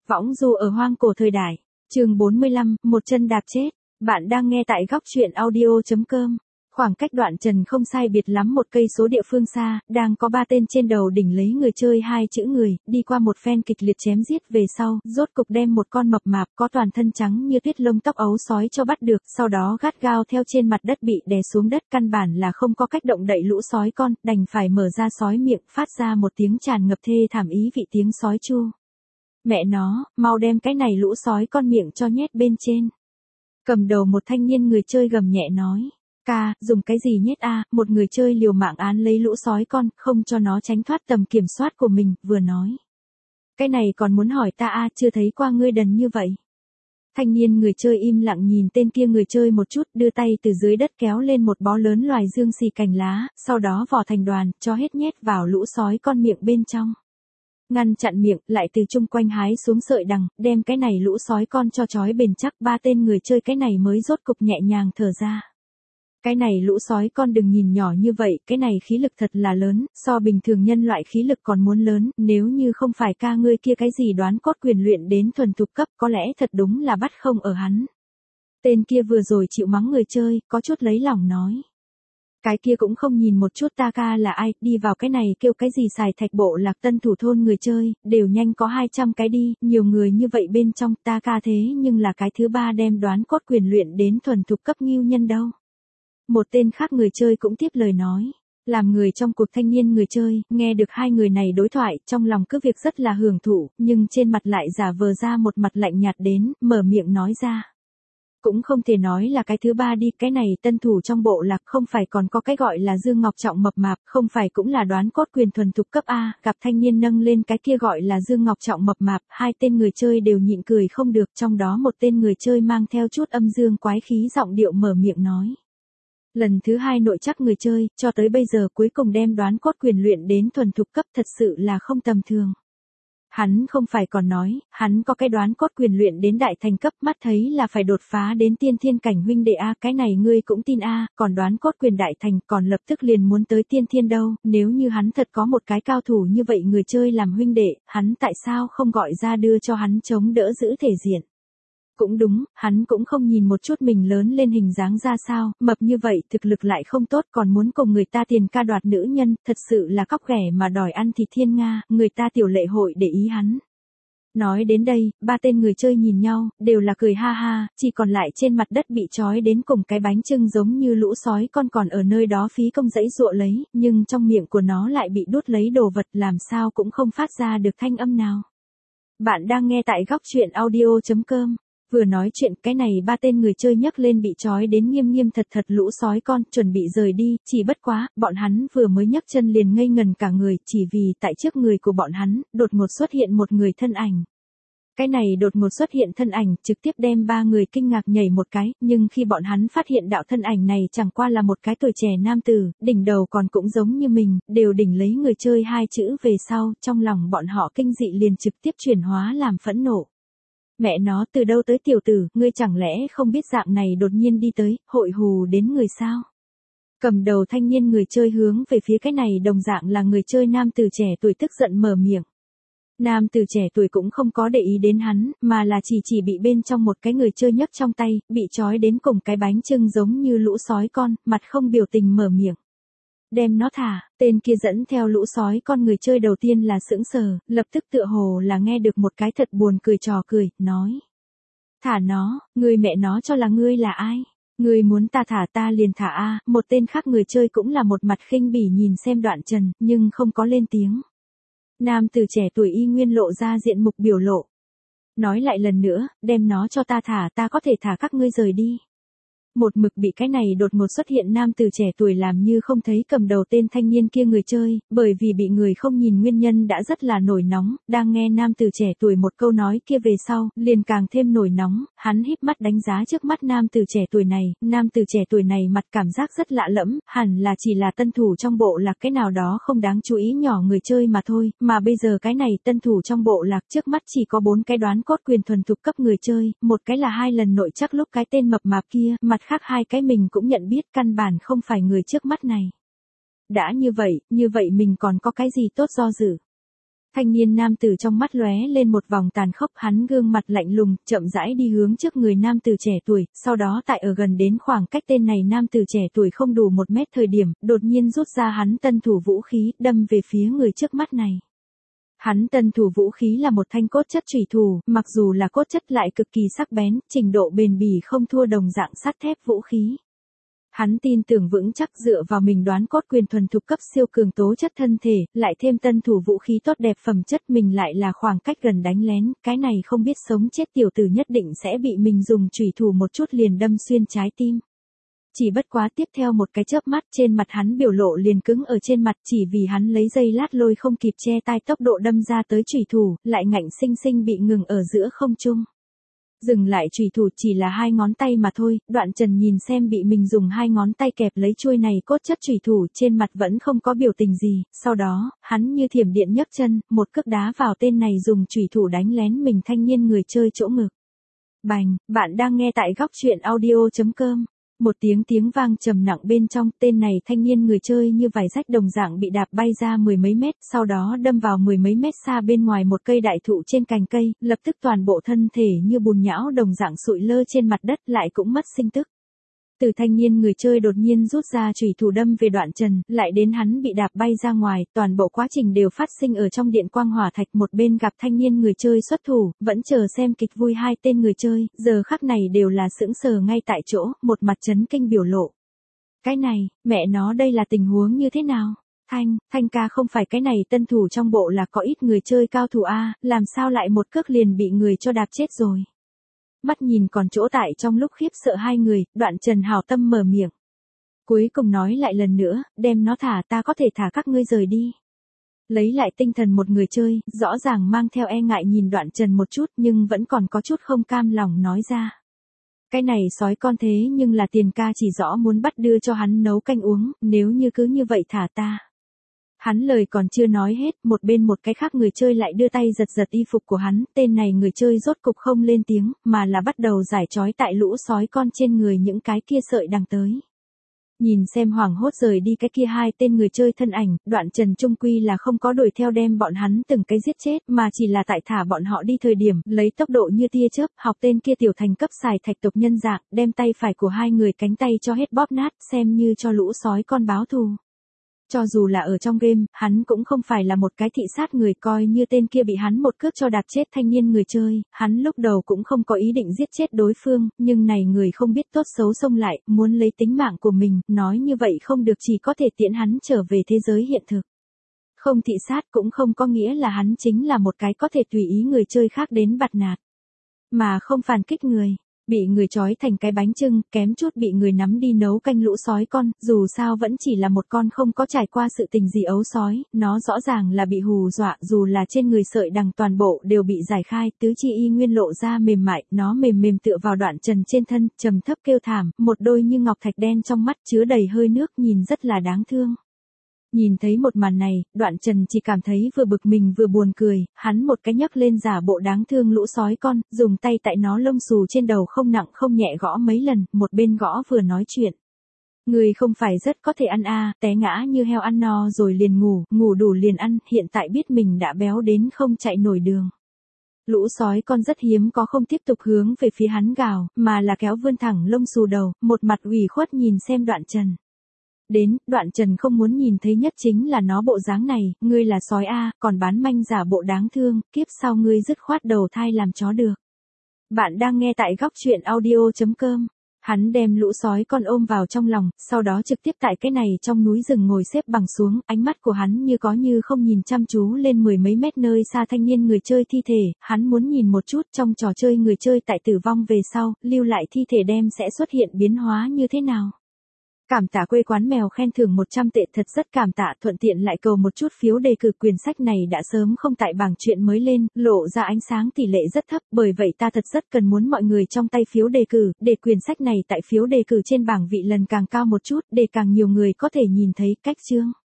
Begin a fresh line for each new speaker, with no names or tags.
Võng du ở hoang cổ thời đại. Chương 45, một chân đạp chết. Bạn đang nghe tại góc truyện audio.com. Khoảng cách đoạn trần không sai biệt lắm một cây số địa phương xa, đang có ba tên trên đầu đỉnh lấy người chơi hai chữ người, đi qua một phen kịch liệt chém giết về sau, rốt cục đem một con mập mạp có toàn thân trắng như tuyết lông tóc ấu sói cho bắt được, sau đó gắt gao theo trên mặt đất bị đè xuống đất, căn bản là không có cách động đậy lũ sói con, đành phải mở ra sói miệng, phát ra một tiếng tràn ngập thê thảm ý vị tiếng sói chu. Mẹ nó, mau đem cái này lũ sói con miệng cho nhét bên trên. Cầm đầu một thanh niên người chơi gầm nhẹ nói. Ca, dùng cái gì nhét a? Một người chơi liều mạng án lấy lũ sói con, không cho nó tránh thoát tầm kiểm soát của mình, vừa nói. Cái này còn muốn hỏi ta a, chưa thấy qua ngươi đần như vậy. Thanh niên người chơi im lặng nhìn tên kia người chơi một chút, đưa tay từ dưới đất kéo lên một bó lớn loài dương xì cành lá, sau đó vò thành đoàn, cho hết nhét vào lũ sói con miệng bên trong. Ngăn chặn miệng, lại từ chung quanh hái xuống sợi đằng, đem cái này lũ sói con cho trói bền chắc, ba tên người chơi cái này mới rốt cục nhẹ nhàng thở ra. Cái này lũ sói con đừng nhìn nhỏ như vậy, cái này khí lực thật là lớn, so bình thường nhân loại khí lực còn muốn lớn, nếu như không phải ca ngươi kia cái gì đoán cốt quyền luyện đến thuần thục cấp, có lẽ thật đúng là bắt không ở hắn. Tên kia vừa rồi chịu mắng người chơi, có chút lấy lòng nói. Cái kia cũng không nhìn một chút ta ca là ai, đi vào cái này kêu cái gì xài thạch bộ lạc tân thủ thôn người chơi, đều nhanh có 200 cái đi, nhiều người như vậy bên trong ta ca thế nhưng là cái thứ ba đem đoán cốt quyền luyện đến thuần thục cấp ngưu nhân đâu. Một tên khác người chơi cũng tiếp lời nói. Làm người trong cuộc thanh niên người chơi, nghe được hai người này đối thoại, trong lòng cứ việc rất là hưởng thụ, nhưng trên mặt lại giả vờ ra một mặt lạnh nhạt đến, mở miệng nói ra. Cũng không thể nói là cái thứ ba đi, cái này tân thủ trong bộ lạc không phải còn có cái gọi là Dương Ngọc Trọng mập mạp, không phải cũng là đoán cốt quyền thuần thục cấp A, gặp thanh niên nâng lên cái kia gọi là Dương Ngọc Trọng mập mạp, hai tên người chơi đều nhịn cười không được, trong đó một tên người chơi mang theo chút âm dương quái khí giọng điệu mở miệng nói. Lần thứ hai nội chắc người chơi, cho tới bây giờ cuối cùng đem đoán cốt quyền luyện đến thuần thục cấp thật sự là không tầm thường. Hắn không phải còn nói, hắn có cái đoán cốt quyền luyện đến đại thành cấp, mắt thấy là phải đột phá đến tiên thiên cảnh huynh đệ a, cái này ngươi cũng tin a, còn đoán cốt quyền đại thành còn lập tức liền muốn tới tiên thiên đâu, nếu như hắn thật có một cái cao thủ như vậy người chơi làm huynh đệ, hắn tại sao không gọi ra đưa cho hắn chống đỡ giữ thể diện. Cũng đúng, hắn cũng không nhìn một chút mình lớn lên hình dáng ra sao, mập như vậy, thực lực lại không tốt còn muốn cùng người ta tiền ca đoạt nữ nhân, thật sự là cóc ghẻ mà đòi ăn thịt thiên nga, người ta tiểu lệ hội để ý hắn. Nói đến đây, ba tên người chơi nhìn nhau, đều là cười ha ha, chỉ còn lại trên mặt đất bị trói đến cùng cái bánh chưng giống như lũ sói con còn ở nơi đó phí công dãy dụa lấy, nhưng trong miệng của nó lại bị đút lấy đồ vật làm sao cũng không phát ra được thanh âm nào. Bạn đang nghe tại góc truyện audio.com. Vừa nói chuyện cái này ba tên người chơi nhấc lên bị trói đến nghiêm nghiêm thật thật lũ sói con, chuẩn bị rời đi, chỉ bất quá, bọn hắn vừa mới nhấc chân liền ngây ngần cả người, chỉ vì tại trước người của bọn hắn, đột ngột xuất hiện một người thân ảnh. Cái này đột ngột xuất hiện thân ảnh, trực tiếp đem ba người kinh ngạc nhảy một cái, nhưng khi bọn hắn phát hiện đạo thân ảnh này chẳng qua là một cái tuổi trẻ nam tử, đỉnh đầu còn cũng giống như mình, đều đỉnh lấy người chơi hai chữ về sau, trong lòng bọn họ kinh dị liền trực tiếp chuyển hóa làm phẫn nộ. Mẹ nó từ đâu tới tiểu tử, ngươi chẳng lẽ không biết dạng này đột nhiên đi tới, hội hù đến người sao? Cầm đầu thanh niên người chơi hướng về phía cái này đồng dạng là người chơi nam tử trẻ tuổi tức giận mở miệng. Nam tử trẻ tuổi cũng không có để ý đến hắn, mà là chỉ bị bên trong một cái người chơi nhấc trong tay, bị trói đến cùng cái bánh chưng giống như lũ sói con, mặt không biểu tình mở miệng. Đem nó thả, tên kia dẫn theo lũ sói con người chơi đầu tiên là sững sờ, lập tức tựa hồ là nghe được một cái thật buồn cười trò cười, nói. Thả nó, ngươi mẹ nó cho là ngươi là ai? Ngươi muốn ta thả ta liền thả a. Một tên khác người chơi cũng là một mặt khinh bỉ nhìn xem đoạn trần, nhưng không có lên tiếng. Nam tử trẻ tuổi y nguyên lộ ra diện mục biểu lộ. Nói lại lần nữa, đem nó cho ta thả ta có thể thả các ngươi rời đi. Một mực bị cái này đột ngột xuất hiện nam tử trẻ tuổi làm như không thấy cầm đầu tên thanh niên kia người chơi, bởi vì bị người không nhìn nguyên nhân đã rất là nổi nóng, đang nghe nam tử trẻ tuổi một câu nói kia về sau, liền càng thêm nổi nóng, hắn híp mắt đánh giá trước mắt nam tử trẻ tuổi này, nam tử trẻ tuổi này mặt cảm giác rất lạ lẫm, hẳn là chỉ là tân thủ trong bộ lạc cái nào đó không đáng chú ý nhỏ người chơi mà thôi, mà bây giờ cái này tân thủ trong bộ lạc trước mắt chỉ có 4 cái đoán cốt quyền thuần thục cấp người chơi, một cái là 2 lần nội chắc lúc cái tên mập mạp kia, mặt khác 2 cái mình cũng nhận biết căn bản không phải người trước mắt này. Đã như vậy mình còn có cái gì tốt do dự. Thanh niên nam tử trong mắt lóe lên một vòng tàn khốc, hắn gương mặt lạnh lùng, chậm rãi đi hướng trước người nam tử trẻ tuổi, sau đó tại ở gần đến khoảng cách tên này nam tử trẻ tuổi không đủ 1 mét thời điểm, đột nhiên rút ra hắn tân thủ vũ khí, đâm về phía người trước mắt này. Hắn tân thủ vũ khí là một thanh cốt chất chủy thủ, mặc dù là cốt chất lại cực kỳ sắc bén, trình độ bền bỉ không thua đồng dạng sắt thép vũ khí. Hắn tin tưởng vững chắc dựa vào mình đoán cốt quyền thuần thục cấp siêu cường tố chất thân thể, lại thêm tân thủ vũ khí tốt đẹp phẩm chất, mình lại là khoảng cách gần đánh lén, cái này không biết sống chết tiểu tử nhất định sẽ bị mình dùng chủy thủ một chút liền đâm xuyên trái tim. Chỉ bất quá tiếp theo một cái chớp mắt, trên mặt hắn biểu lộ liền cứng ở trên mặt, chỉ vì hắn lấy dây lát lôi không kịp che tai tốc độ đâm ra tới chủy thủ, lại ngạnh sinh sinh bị ngừng ở giữa không trung. Dừng lại chủy thủ chỉ là 2 ngón tay mà thôi, Đoạn Trần nhìn xem bị mình dùng 2 ngón tay kẹp lấy chuôi này cốt chất chủy thủ, trên mặt vẫn không có biểu tình gì, sau đó, hắn như thiểm điện nhấc chân, một cước đá vào tên này dùng chủy thủ đánh lén mình thanh niên người chơi chỗ ngực. Bành, bạn đang nghe tại Góc Truyện Audio.com. Một tiếng vang trầm nặng bên trong, tên này thanh niên người chơi như vải rách đồng dạng bị đạp bay ra 10 mấy mét, sau đó đâm vào 10 mấy mét xa bên ngoài một cây đại thụ trên cành cây, lập tức toàn bộ thân thể như bùn nhão đồng dạng sụi lơ trên mặt đất, lại cũng mất sinh tức. Từ thanh niên người chơi đột nhiên rút ra chủy thủ đâm về Đoạn Trần, lại đến hắn bị đạp bay ra ngoài, toàn bộ quá trình đều phát sinh ở trong điện quang hỏa thạch, một bên gặp thanh niên người chơi xuất thủ, vẫn chờ xem kịch vui hai tên người chơi, giờ khắc này đều là sững sờ ngay tại chỗ, một mặt chấn kinh biểu lộ. Cái này, mẹ nó đây là tình huống như thế nào? Thanh ca không phải cái này tân thủ trong bộ là có ít người chơi cao thủ a, làm sao lại một cước liền bị người cho đạp chết rồi? Mắt nhìn còn chỗ tại trong lúc khiếp sợ hai người, Đoạn Trần hào tâm mở miệng. Cuối cùng nói lại lần nữa, đem nó thả, ta có thể thả các ngươi rời đi. Lấy lại tinh thần một người chơi, rõ ràng mang theo e ngại nhìn Đoạn Trần một chút nhưng vẫn còn có chút không cam lòng nói ra. Cái này sói con thế nhưng là tiền ca chỉ rõ muốn bắt đưa cho hắn nấu canh uống, nếu như cứ như vậy thả ta. Hắn lời còn chưa nói hết, một bên một cái khác người chơi lại đưa tay giật giật y phục của hắn, tên này người chơi rốt cục không lên tiếng, mà là bắt đầu giải trói tại lũ sói con trên người những cái kia sợi đằng tới. Nhìn xem hoảng hốt rời đi cái kia hai tên người chơi thân ảnh, Đoạn Trần trung quy là không có đuổi theo đem bọn hắn từng cái giết chết, mà chỉ là tại thả bọn họ đi thời điểm, lấy tốc độ như tia chớp, học tên kia tiểu thành cấp xài thạch tộc nhân dạng, đem tay phải của hai người cánh tay cho hết bóp nát, xem như cho lũ sói con báo thù. Cho dù là ở trong game, hắn cũng không phải là một cái thị sát người, coi như tên kia bị hắn một cước cho đạp chết thanh niên người chơi, hắn lúc đầu cũng không có ý định giết chết đối phương, nhưng này người không biết tốt xấu xông lại, muốn lấy tính mạng của mình, nói như vậy không được, chỉ có thể tiễn hắn trở về thế giới hiện thực. Không thị sát cũng không có nghĩa là hắn chính là một cái có thể tùy ý người chơi khác đến bạt nạt, mà không phản kích người. Bị người trói thành cái bánh chưng, kém chút bị người nắm đi nấu canh lũ sói con, dù sao vẫn chỉ là một con không có trải qua sự tình gì ấu sói, nó rõ ràng là bị hù dọa, dù là trên người sợi đằng toàn bộ đều bị giải khai, tứ chi y nguyên lộ ra mềm mại, nó mềm mềm tựa vào Đoạn Trần trên thân, trầm thấp kêu thảm, một đôi như ngọc thạch đen trong mắt chứa đầy hơi nước, nhìn rất là đáng thương. Nhìn thấy một màn này, Đoạn Trần chỉ cảm thấy vừa bực mình vừa buồn cười, hắn một cái nhấc lên giả bộ đáng thương lũ sói con, dùng tay tại nó lông xù trên đầu không nặng không nhẹ gõ mấy lần, một bên gõ vừa nói chuyện. Người không phải rất có thể ăn té ngã như heo ăn no rồi liền ngủ, ngủ đủ liền ăn, hiện tại biết mình đã béo đến không chạy nổi đường. Lũ sói con rất hiếm có không tiếp tục hướng về phía hắn gào, mà là kéo vươn thẳng lông xù đầu, một mặt ủy khuất nhìn xem Đoạn Trần. Đoạn Trần không muốn nhìn thấy nhất chính là nó bộ dáng này, ngươi là sói còn bán manh giả bộ đáng thương, kiếp sau ngươi dứt khoát đầu thai làm chó được. Bạn đang nghe tại Góc Truyện Audio.com. Hắn đem lũ sói con ôm vào trong lòng, sau đó trực tiếp tại cái này trong núi rừng ngồi xếp bằng xuống, ánh mắt của hắn như có như không nhìn chăm chú lên 10 mấy mét nơi xa thanh niên người chơi thi thể, hắn muốn nhìn một chút trong trò chơi người chơi tại tử vong về sau, lưu lại thi thể đem sẽ xuất hiện biến hóa như thế nào. Cảm tạ quê quán mèo khen thưởng 100 tệ, thật rất cảm tạ, thuận tiện lại cầu một chút phiếu đề cử, quyển sách này đã sớm không tại bảng truyện mới lên, lộ ra ánh sáng tỷ lệ rất thấp, bởi vậy ta thật rất cần muốn mọi người trong tay phiếu đề cử, để quyển sách này tại phiếu đề cử trên bảng vị lần càng cao một chút, để càng nhiều người có thể nhìn thấy cách chương.